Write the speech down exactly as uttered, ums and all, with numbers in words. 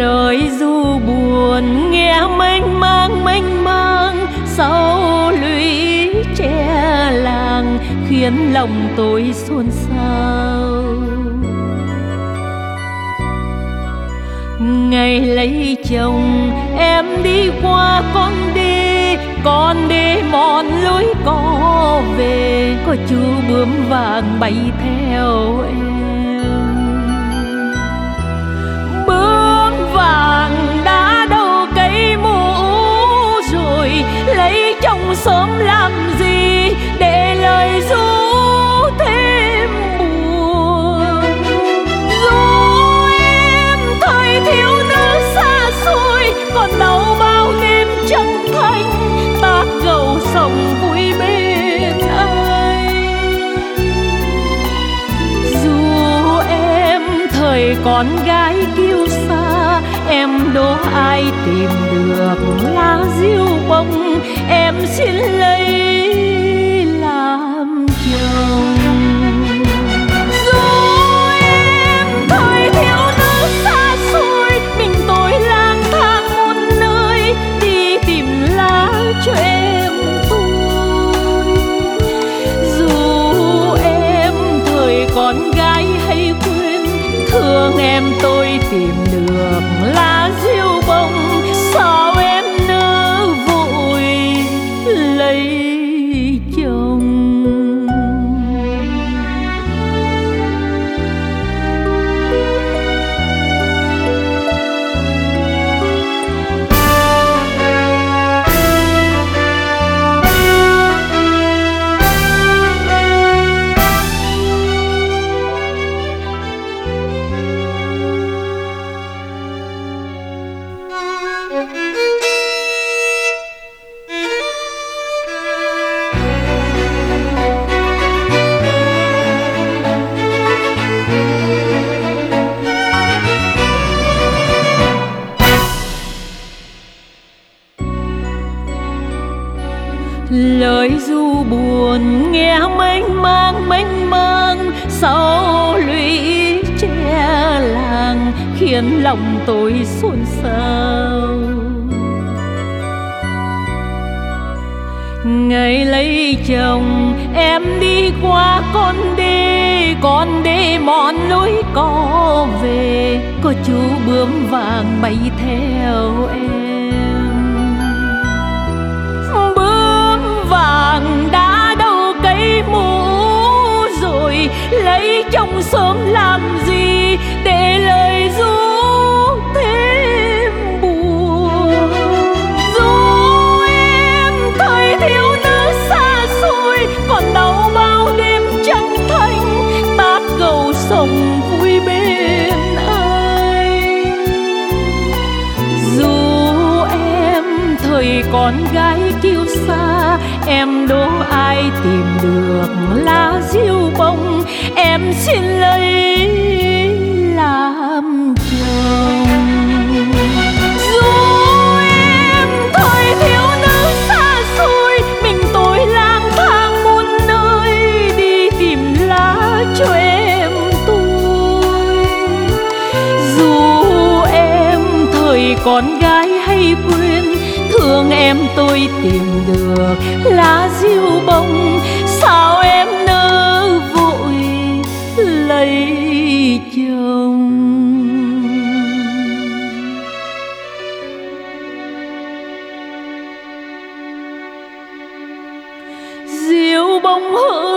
Lời ru buồn nghe mênh mang mênh mang, sau lũy tre làng khiến lòng tôi xôn xao. Ngày lấy chồng em đi qua con đê, con đê mòn lối có về, có chú bướm vàng bay theo em. Bướm vàng đã đâu cây mũ rồi, lấy chồng sớm làm gì để lời ru thêm buồn. Ru em thời thiếu nữ xa xôi, còn đau bao đêm chân thành, tác gầu sông vui bên anh. Dù em thời con gái kiêu sa, em đố ai tìm được lá diêu bông, em xin lấy làm chồng. Dù em thời thiếu nữ xa xôi, mình tôi lang thang muôn nơi, đi tìm lá cho em tôi. Dù em thời con gái hay quên, thương em tôi tìm được lá diêu bông, sao em nỡ vội lấy chồng. Lời ru buồn nghe mênh mang mênh mang, sau lũy tre làng khiến lòng tôi xôn xao. Ngày lấy chồng em đi qua con đê, con đê mòn lối có về, có chú bướm vàng bay theo em. Vàng đã đâu cây mũ rồi, lấy chồng sớm làm gì để lời ru thêm buồn. Dù em thời thiếu nữ xa xôi, còn đau bao đêm chân thành, tác gầu sông vui bên anh. Dù em thời con gái kiêu sa, em đố ai tìm được lá diêu bông, em xin lấy làm chồng. Dù em thời thiếu nữ xa xôi, mình tôi lang thang muôn nơi, đi tìm lá cho em tôi. Dù em thời con gái hay quên, thương em tôi tìm được lá diêu bông, sao em nỡ vội lấy chồng. Diêu bông hỡi